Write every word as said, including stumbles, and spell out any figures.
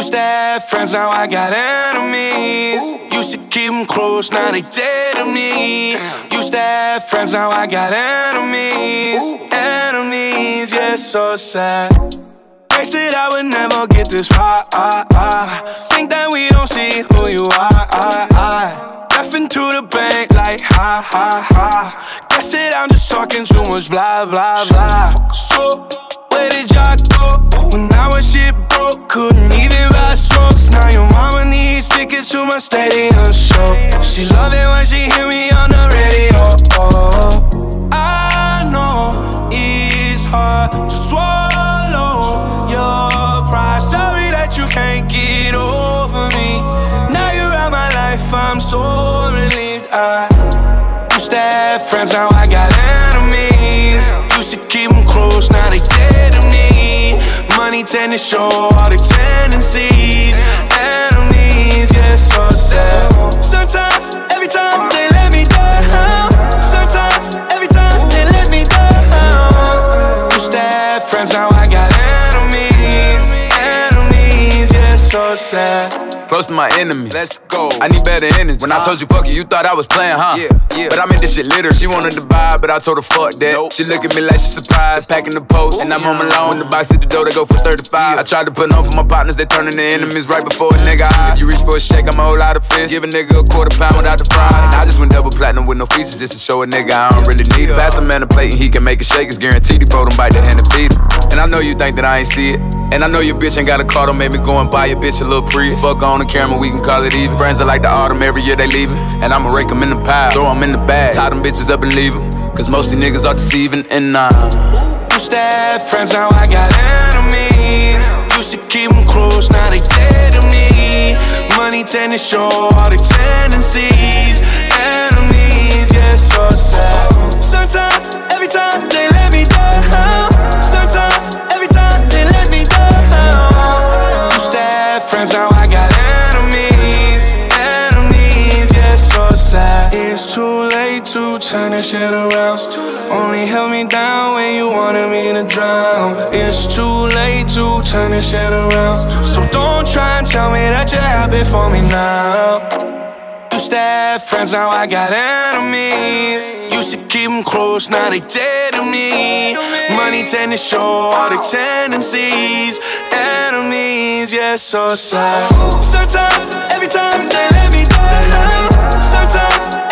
Used to have friends, now I got enemies. Used to keep them close, now they dead to me. Used to have friends, now I got enemies. Enemies, yeah, so sad. They said I would never get this far. Think that we don't see who you are. Left into the bank like ha ha ha. Guess that I'm just talking too much blah blah blah. So where did y'all go? When I was shit broke, couldn't even buy smokes. Now your mama needs tickets to my stadium show. She love it when she hear me on the radio. Oh, I know it's hard to swallow your pride. Sorry that you can't get over me. Now you're out my life, I'm so relieved. I used to have friends, now I got enemies. Used to keep them close, now they dead to me. Money tend to show all the tendencies. Enemies, yeah, so sad. Sometimes, every time they let me down. Sometimes, every time they let me down. Used to have friends, now I got enemies. Enemies, yeah, so sad. Close to my enemy, let's go. I need better energy. When I told you fuck you, you thought I was playing, huh? Yeah, yeah. But I made this shit litter. She wanted to buy, but I told her fuck that. Nope. She look at me like she surprised. Packing the post, and I'm on my lawn. When the box at the door, they go for thirty-five. Yeah. I tried to put on for my partners, they turning to enemies right before a nigga high. If you reach for a shake, I'ma hold out a fist. Give a nigga a quarter pound without the fry. And I just went double platinum with no features just to show a nigga I don't really need it. Pass a man a plate and he can make a shake. It's guaranteed he fold him, bite the hand and feed him. And I know you think that I ain't see it. And I know your bitch ain't got a car, don't make me go and buy your bitch a little Prius. Fuck on the camera, we can call it even. Friends are like the autumn, every year they leaving. And I'ma rake them in the pile, throw them in the bag, tie them bitches up and leave them. Cause most of these niggas are deceiving and nah. Used to have friends, now I got enemies. Used to keep them close, now they dead to me. Money tend to show all the tendencies. Enemies, yeah, so sad. Sometimes, every time they let me down. Sometimes, every time they let me down. Used to have friends, now I got enemies. Enemies, yeah, so sad. It's too late to turn this shit around. Only held me down when you wanted me to drown. It's too late to turn this shit around. So don't try and tell me that you're happy for me now. Used to have friends, now I got enemies. Used to keep them close, now they dead to me. Money tend to show all the tendencies. Enemies, yeah, so sad. Sometimes, every time they let me down. Sometimes